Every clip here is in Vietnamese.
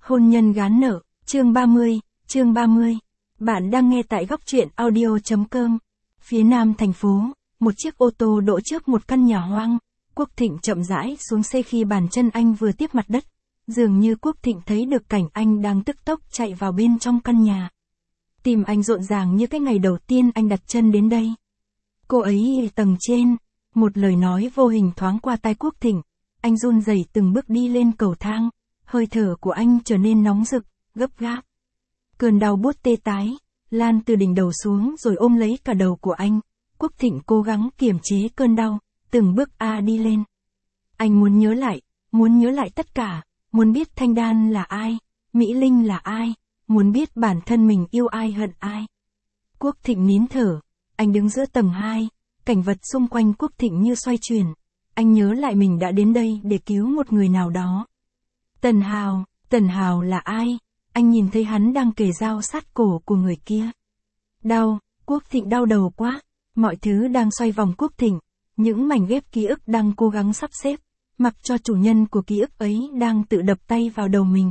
Hôn nhân gán nợ, chương 30. Bạn đang nghe tại góc truyện audio.com. Phía nam thành phố, một chiếc ô tô đỗ trước một căn nhà hoang. Quốc Thịnh chậm rãi xuống xe khi bàn chân anh vừa tiếp mặt đất. Dường như Quốc Thịnh thấy được cảnh anh đang tức tốc chạy vào bên trong căn nhà. Tim anh rộn ràng như cái ngày đầu tiên anh đặt chân đến đây. Cô ấy ở tầng trên, một lời nói vô hình thoáng qua tai Quốc Thịnh. Anh run rẩy từng bước đi lên cầu thang, hơi thở của anh trở nên nóng rực, gấp gáp. Cơn đau buốt tê tái, lan từ đỉnh đầu xuống rồi ôm lấy cả đầu của anh. Quốc Thịnh cố gắng kiềm chế cơn đau, từng bước đi lên. Anh muốn nhớ lại tất cả, muốn biết Thanh Đan là ai, Mỹ Linh là ai, muốn biết bản thân mình yêu ai hận ai. Quốc Thịnh nín thở, anh đứng giữa tầng 2, cảnh vật xung quanh Quốc Thịnh như xoay chuyển. Anh nhớ lại mình đã đến đây để cứu một người nào đó. Tần Hào là ai? Anh nhìn thấy hắn đang kề dao sát cổ của người kia. Quốc Thịnh đau đầu quá, mọi thứ đang xoay vòng Quốc Thịnh, những mảnh ghép ký ức đang cố gắng sắp xếp, mặc cho chủ nhân của ký ức ấy đang tự đập tay vào đầu mình.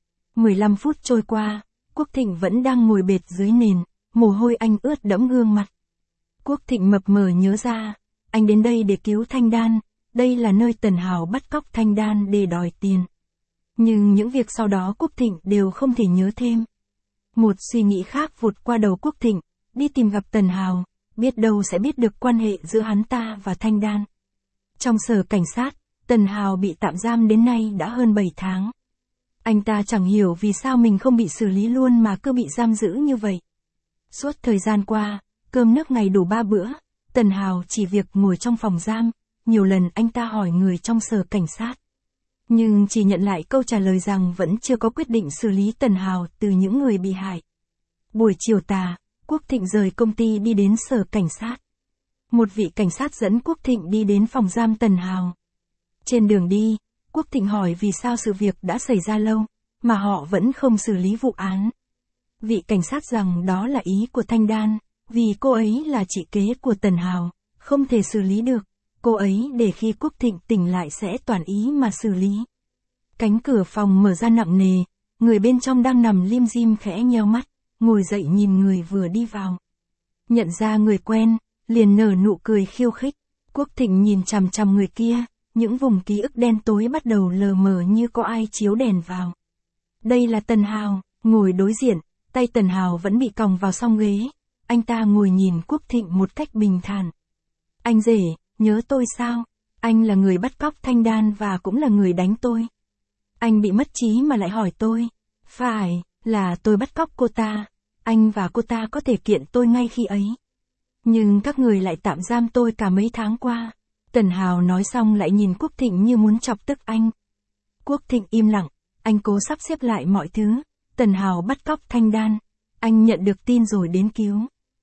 15 phút trôi qua, Quốc Thịnh vẫn đang ngồi bệt dưới nền, mồ hôi anh ướt đẫm gương mặt. Quốc Thịnh mập mờ nhớ ra, anh đến đây để cứu Thanh Đan, đây là nơi Tần Hào bắt cóc Thanh Đan để đòi tiền. Nhưng những việc sau đó Quốc Thịnh đều không thể nhớ thêm. Một suy nghĩ khác vụt qua đầu Quốc Thịnh, đi tìm gặp Tần Hào, biết đâu sẽ biết được quan hệ giữa hắn ta và Thanh Đan. Trong sở cảnh sát, Tần Hào bị tạm giam đến nay đã hơn 7 tháng. Anh ta chẳng hiểu vì sao mình không bị xử lý luôn mà cứ bị giam giữ như vậy. Suốt thời gian qua, cơm nước ngày đủ 3 bữa, Tần Hào chỉ việc ngồi trong phòng giam, nhiều lần anh ta hỏi người trong sở cảnh sát. Nhưng chỉ nhận lại câu trả lời rằng vẫn chưa có quyết định xử lý Tần Hào từ những người bị hại. Buổi chiều tà, Quốc Thịnh rời công ty đi đến sở cảnh sát. Một vị cảnh sát dẫn Quốc Thịnh đi đến phòng giam Tần Hào. Trên đường đi, Quốc Thịnh hỏi vì sao sự việc đã xảy ra lâu, mà họ vẫn không xử lý vụ án. Vị cảnh sát rằng đó là ý của Thanh Đan, vì cô ấy là chị kế của Tần Hào, không thể xử lý được. Cô ấy để khi Quốc Thịnh tỉnh lại sẽ toàn ý mà xử lý. Cánh cửa phòng mở ra nặng nề, người bên trong đang nằm lim dim khẽ nheo mắt, ngồi dậy nhìn người vừa đi vào. Nhận ra người quen, liền nở nụ cười khiêu khích. Quốc Thịnh nhìn chằm chằm người kia, những vùng ký ức đen tối bắt đầu lờ mờ như có ai chiếu đèn vào. Đây là Tần Hào, ngồi đối diện, tay Tần Hào vẫn bị còng vào song ghế. Anh ta ngồi nhìn Quốc Thịnh một cách bình thản. Anh rể, nhớ tôi sao? Anh là người bắt cóc Thanh Đan và cũng là người đánh tôi. Anh bị mất trí mà lại hỏi tôi. Phải, là tôi bắt cóc cô ta. Anh và cô ta có thể kiện tôi ngay khi ấy. Nhưng các người lại tạm giam tôi cả mấy tháng qua. Tần Hào nói xong lại nhìn Quốc Thịnh như muốn chọc tức anh. Quốc Thịnh im lặng, anh cố sắp xếp lại mọi thứ. Tần Hào bắt cóc Thanh Đan. Anh nhận được tin rồi đến cứu.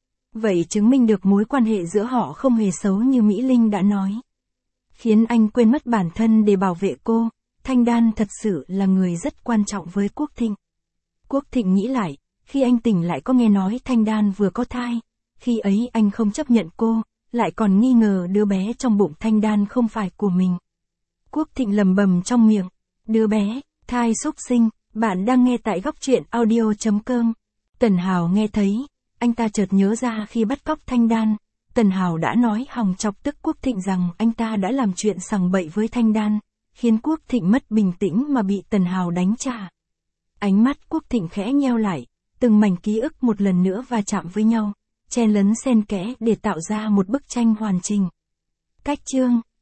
Vậy chứng minh được mối quan hệ giữa họ không hề xấu như Mỹ Linh đã nói. Khiến anh quên mất bản thân để bảo vệ cô. Thanh Đan thật sự là người rất quan trọng với Quốc Thịnh. Quốc Thịnh nghĩ lại, khi anh tỉnh lại có nghe nói Thanh Đan vừa có thai. Khi ấy anh không chấp nhận cô, lại còn nghi ngờ đứa bé trong bụng Thanh Đan không phải của mình. Quốc Thịnh lầm bầm trong miệng. Đứa bé, thai súc sinh, bạn đang nghe tại góc truyện audio.com. Tần Hào nghe thấy. Anh ta chợt nhớ ra khi bắt cóc Thanh Đan, Tần Hào đã nói hòng chọc tức Quốc Thịnh rằng anh ta đã làm chuyện sằng bậy với Thanh Đan, khiến Quốc Thịnh mất bình tĩnh mà bị Tần Hào đánh trả. Ánh mắt Quốc Thịnh khẽ nheo lại, từng mảnh ký ức một lần nữa va chạm với nhau, chen lấn xen kẽ để tạo ra một bức tranh hoàn chỉnh. Cách chương